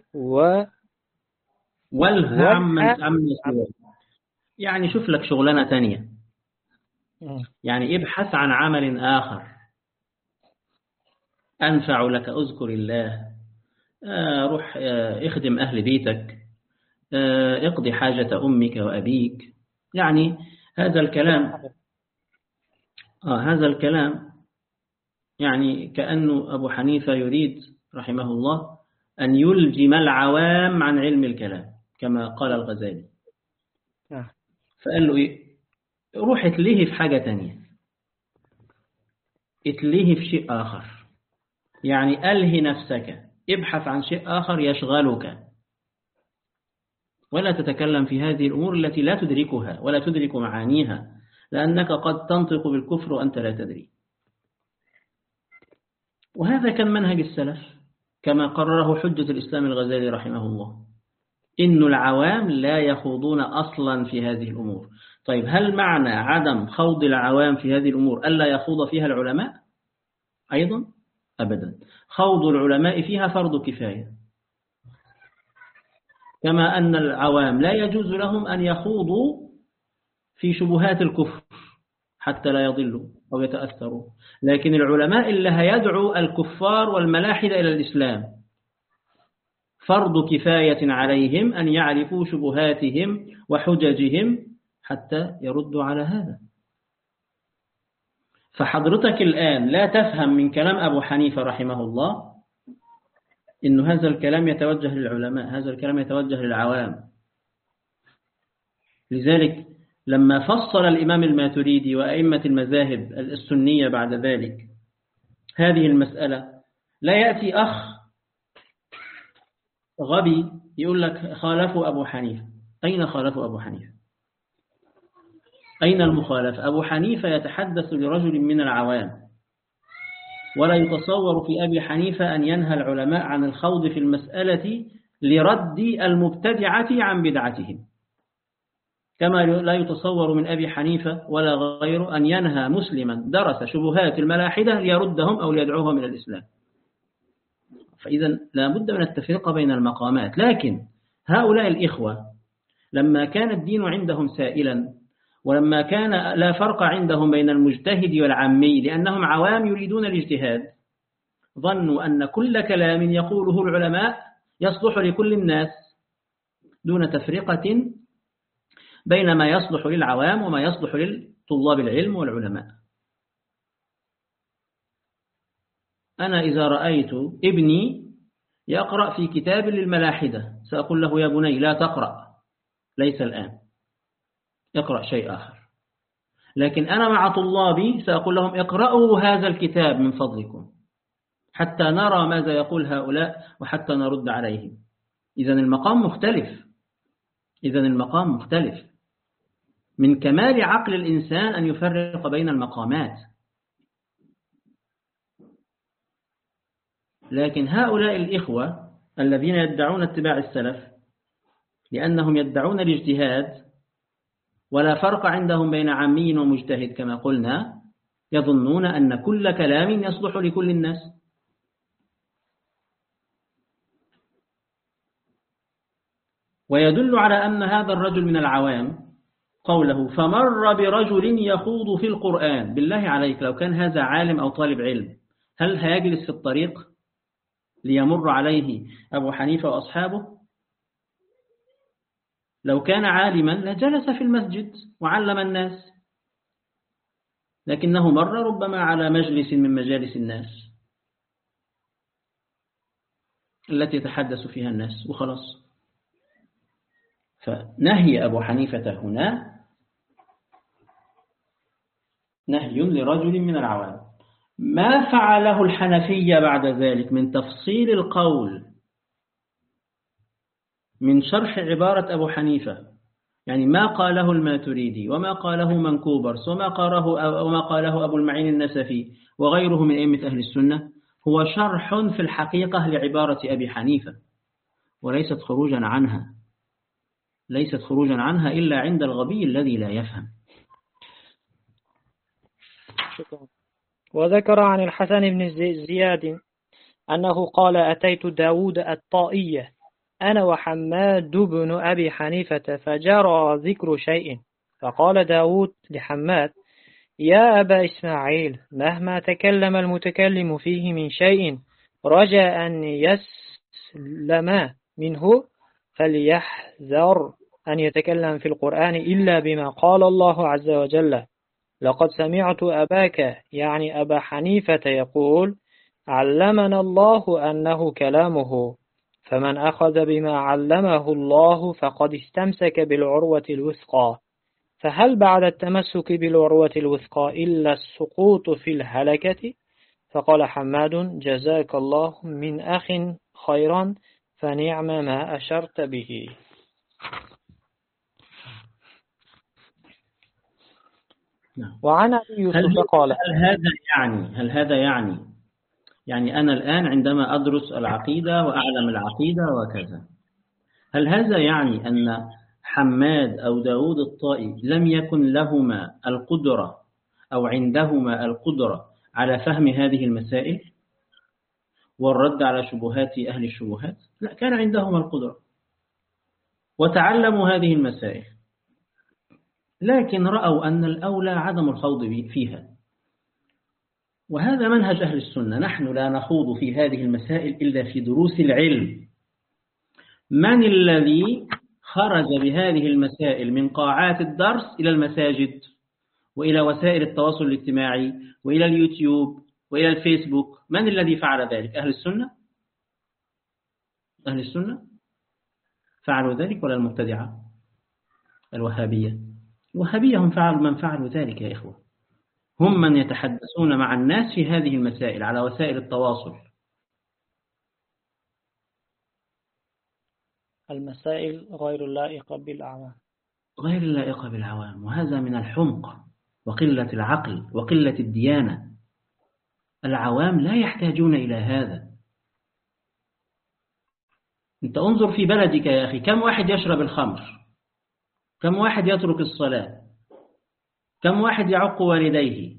يعني شوف لك شغلانة تانية، يعني ابحث عن عمل آخر أنفع لك، أذكر الله، روح اخدم أهل بيتك، اقضي حاجة أمك وأبيك. يعني هذا الكلام يعني كأنه أبو حنيفة يريد رحمه الله أن يلجم العوام عن علم الكلام كما قال الغزالي. فقال له إيه؟ روح اتلهي في حاجة تانية، اتلهي في شيء آخر، يعني ألهي نفسك، ابحث عن شيء آخر يشغلك، ولا تتكلم في هذه الأمور التي لا تدركها ولا تدرك معانيها، لأنك قد تنطق بالكفر وأنت لا تدري. وهذا كان منهج السلف كما قرره حجة الإسلام الغزالي رحمه الله، إن العوام لا يخوضون أصلا في هذه الأمور. طيب هل معنى عدم خوض العوام في هذه الأمور ألا يخوض فيها العلماء أيضا؟ أبدا، خوض العلماء فيها فرض كفاية، كما أن العوام لا يجوز لهم أن يخوضوا في شبهات الكفر حتى لا يضلوا أو يتأثروا، لكن العلماء اللي هيدعو الكفار والملاحدة إلى الإسلام فرض كفاية عليهم أن يعرفوا شبهاتهم وحججهم حتى يردوا على هذا. فحضرتك الآن لا تفهم من كلام أبو حنيفة رحمه الله إن هذا الكلام يتوجه للعلماء، هذا الكلام يتوجه للعوام. لذلك لما فصل الإمام الماتريدي وأئمة المذاهب السنية بعد ذلك هذه المسألة، لا يأتي أخ غبي يقول لك خالفوا أبو حنيفة. أين خالفوا أبو حنيفة؟ أين المخالفة؟ أبو حنيفة يتحدث لرجل من العوام، ولا يتصور في أبي حنيفة أن ينهى العلماء عن الخوض في المسألة لرد المبتدعة عن بدعتهم، كما لا يتصور من أبي حنيفة ولا غيره أن ينهى مسلما درس شبهات الملاحدة ليردهم أو ليدعوهم إلى الإسلام. فإذا لا بد من التفرقة بين المقامات. لكن هؤلاء الإخوة لما كان الدين عندهم سائلا، ولما كان لا فرق عندهم بين المجتهد والعامي لأنهم عوام يريدون الاجتهاد، ظنوا أن كل كلام يقوله العلماء يصلح لكل الناس دون تفرقة بين ما يصلح للعوام وما يصلح للطلاب العلم والعلماء. أنا إذا رأيت ابني يقرأ في كتاب للملاحدة سأقول له يا بني لا تقرأ، ليس الآن، اقرأ شيء آخر. لكن أنا مع طلابي سأقول لهم اقرأوا هذا الكتاب من فضلكم حتى نرى ماذا يقول هؤلاء وحتى نرد عليهم. إذن المقام مختلف. إذن المقام مختلف. من كمال عقل الإنسان أن يفرق بين المقامات. لكن هؤلاء الإخوة الذين يدعون اتباع السلف لأنهم يدعون الاجتهاد ولا فرق عندهم بين عامي ومجتهد كما قلنا، يظنون أن كل كلام يصلح لكل الناس. ويدل على أن هذا الرجل من العوام قوله فمر برجل يخوض في القرآن. بالله عليك لو كان هذا عالم أو طالب علم هل هيجلس في الطريق ليمر عليه أبو حنيفة وأصحابه؟ لو كان عالما لجلس في المسجد وعلم الناس، لكنه مر ربما على مجلس من مجالس الناس التي يتحدث فيها الناس وخلاص. فنهي أبو حنيفة هنا نهي لرجل من العوام. ما فعله الحنفية بعد ذلك من تفصيل القول من شرح عبارة أبو حنيفة، يعني ما قاله الماتريدي وما قاله منكوبرس وما قاله أبو المعين النسفي وغيره من أئمة أهل السنة، هو شرح في الحقيقة لعبارة أبي حنيفة وليست خروجا عنها، ليست خروجا عنها إلا عند الغبي الذي لا يفهم. شكرا. وذكر عن الحسن بن زياد أنه قال أتيت داود الطائية أنا وحماد بن أبي حنيفة فجرى ذكر شيء، فقال داود لحماد يا أبا إسماعيل مهما تكلم المتكلم فيه من شيء رجاء أن يسلم منه فليحذر أن يتكلم في القرآن إلا بما قال الله عز وجل. لقد سمعت أباك يعني أبا حنيفة يقول علمنا الله أنه كلامه، فمن أخذ بما علمه الله فقد استمسك بالعروة الوثقى، فهل بعد التمسك بالعروة الوثقى إلا السقوط في الهلكة؟ فقال حماد جزاك الله من أخ خيرا فنعم ما أشرت به. وعن أبي يوسف قال هل هذا يعني أنا الآن عندما أدرس العقيدة وأعلم العقيدة وكذا، هل هذا يعني أن حماد أو داود الطائي لم يكن لهما القدرة أو عندهما القدرة على فهم هذه المسائل والرد على شبهات أهل الشبهات؟ لا، كان عندهما القدرة وتعلموا هذه المسائل، لكن رأوا أن الأولى عدم الخوض فيها. وهذا منهج أهل السنة، نحن لا نخوض في هذه المسائل إلا في دروس العلم. من الذي خرج بهذه المسائل من قاعات الدرس إلى المساجد وإلى وسائل التواصل الاجتماعي وإلى اليوتيوب وإلى الفيسبوك؟ من الذي فعل ذلك؟ أهل السنة؟ أهل السنة فعلوا ذلك ولا المبتدعة الوهابية؟ الوهابية هم من فعلوا ذلك يا إخوة، هم من يتحدثون مع الناس في هذه المسائل على وسائل التواصل. المسائل غير اللائقة بالعوام. غير اللائقة بالعوام، وهذا من الحمق وقلة العقل وقلة الديانة. العوام لا يحتاجون إلى هذا. أنت انظر في بلدك يا أخي، كم واحد يشرب الخمر؟ كم واحد يترك الصلاة؟ كم واحد يعق والديه؟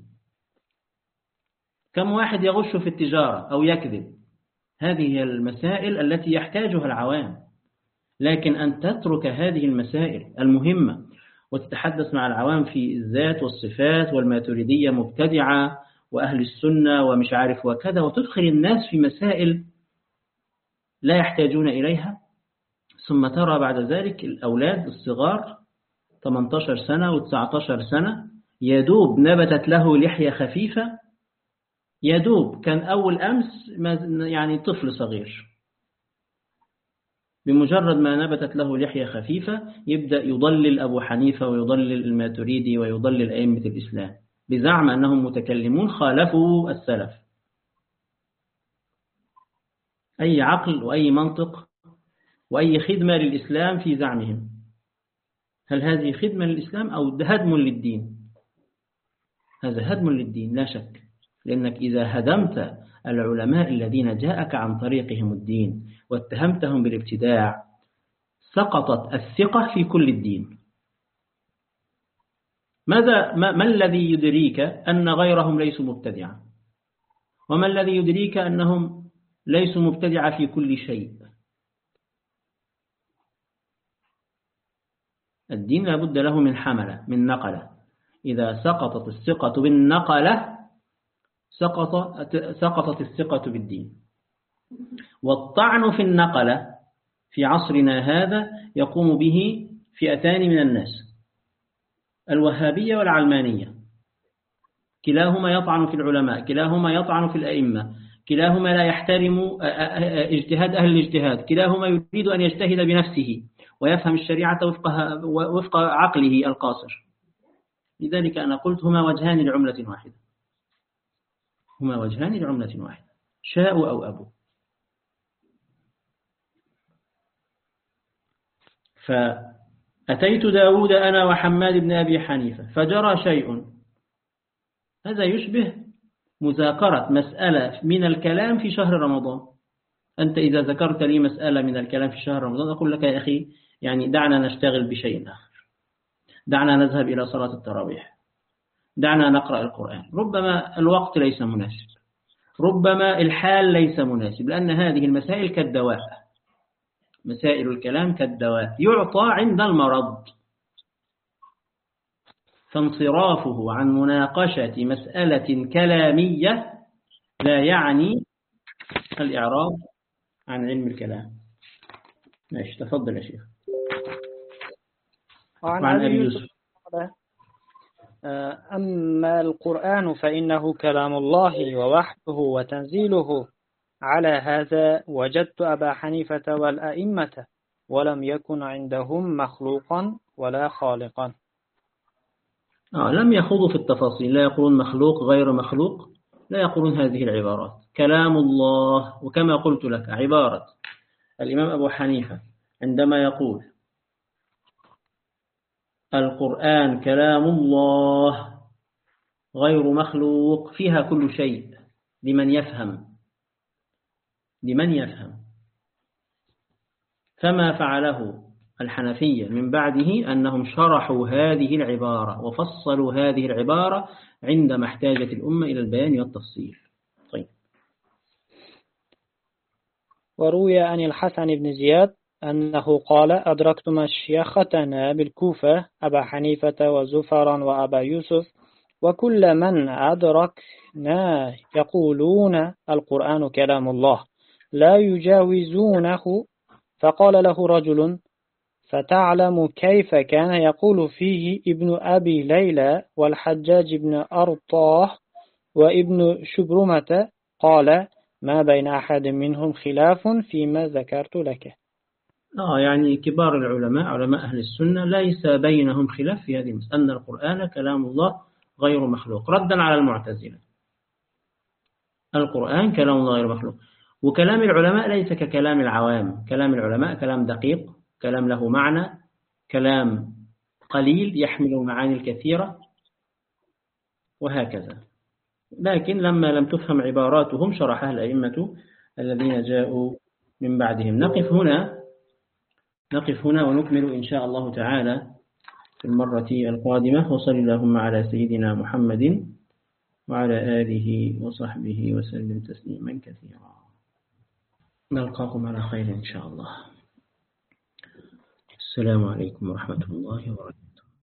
كم واحد يغش في التجارة أو يكذب؟ هذه هي المسائل التي يحتاجها العوام. لكن أن تترك هذه المسائل المهمة وتتحدث مع العوام في الذات والصفات والماتريدية مبتدعة وأهل السنة ومش عارف وكذا، وتدخل الناس في مسائل لا يحتاجون إليها، ثم ترى بعد ذلك الأولاد الصغار 18 سنة و19 سنة يدوب نبتت له لحية خفيفة، يدوب كان أول أمس يعني طفل صغير، بمجرد ما نبتت له لحية خفيفة يبدأ يضلل أبو حنيفة ويضلل الماتريدي ويضلل أئمة الإسلام بزعم أنهم متكلمون خالفوا السلف. أي عقل وأي منطق وأي خدمة للإسلام في زعمهم؟ هل هذه خدمة للإسلام أو هدم للدين؟ هذا هدم للدين لا شك، لأنك إذا هدمت العلماء الذين جاءك عن طريقهم الدين واتهمتهم بالابتداع سقطت الثقة في كل الدين. ما الذي يدريك أن غيرهم ليسوا مبتدعا؟ وما الذي يدريك أنهم ليسوا مبتدعا في كل شيء؟ الدين لابد له من حملة، من نقلة. إذا سقطت الثقة بالنقلة سقطت الثقة بالدين. والطعن في النقلة في عصرنا هذا يقوم به فئتان من الناس، الوهابية والعلمانية، كلاهما يطعن في العلماء، كلاهما يطعن في الأئمة، كلاهما لا يحترم اجتهاد أهل الاجتهاد، كلاهما يريد أن يجتهد بنفسه ويفهم الشريعة وفق عقله القاصر. لذلك أنا قلت هما وجهان لعملة واحدة، هما وجهان لعملة واحدة، شاءوا أو أبوا. فأتيت داود أنا وحماد بن أبي حنيفة فجرى شيء، هذا يشبه مذاكرة مسألة من الكلام في شهر رمضان. أنت إذا ذكرت لي مسألة من الكلام في شهر رمضان أقول لك يا أخي يعني دعنا نشتغل بشيء آخر، دعنا نذهب إلى صلاة التراويح، دعنا نقرأ القرآن. ربما الوقت ليس مناسب، ربما الحال ليس مناسب، لأن هذه المسائل كالدواء، مسائل الكلام كالدواء يعطى عند المرض. فانصرافه عن مناقشة مسألة كلامية لا يعني الإعراض عن علم الكلام. ماشي، تفضل يا شيخ. وعن أبي يوسف أما القرآن فإنه كلام الله ووحيه وتنزيله، على هذا وجدت أبا حنيفة والأئمة ولم يكن عندهم مخلوقا ولا خالقا. لم يخوضوا في التفاصيل، لا يقولون مخلوق غير مخلوق، لا يقولون هذه العبارات. كلام الله، وكما قلت لك عبارة الإمام أبو حنيفة عندما يقول القرآن كلام الله غير مخلوق فيها كل شيء لمن يفهم، لمن يفهم. فما فعله الحنفية من بعده أنهم شرحوا هذه العبارة وفصلوا هذه العبارة عندما احتاجت الأمة إلى البيان والتفصيل. طيب. وروي عن الحسن بن زياد أنه قال أدركت مشيختنا بالكوفة أبا حنيفة وزفرا وأبا يوسف وكل من أدركنا يقولون القرآن كلام الله لا يجاوزونه. فقال له رجل فتعلم كيف كان يقول فيه ابن أبي ليلى والحجاج بن أرطاه وابن شبرمة؟ قال ما بين أحد منهم خلاف فيما ذكرت لك. يعني كبار العلماء علماء أهل السنة ليس بينهم خلاف في هذه المسألة، أن القرآن كلام الله غير مخلوق، ردا على المعتزلة. القرآن كلام الله غير مخلوق، وكلام العلماء ليس ككلام العوام، كلام العلماء كلام دقيق كلام له معنى، كلام قليل يحمل المعاني الكثيرة، وهكذا. لكن لما لم تفهم عباراتهم شرحها الأئمة الذين جاءوا من بعدهم. نقف هنا ونكمل إن شاء الله تعالى في المرة القادمة. وصل اللهم على سيدنا محمد وعلى آله وصحبه وسلم تسليما كثيرا. نلقاكم على خير إن شاء الله. السلام عليكم ورحمة الله وبركاته.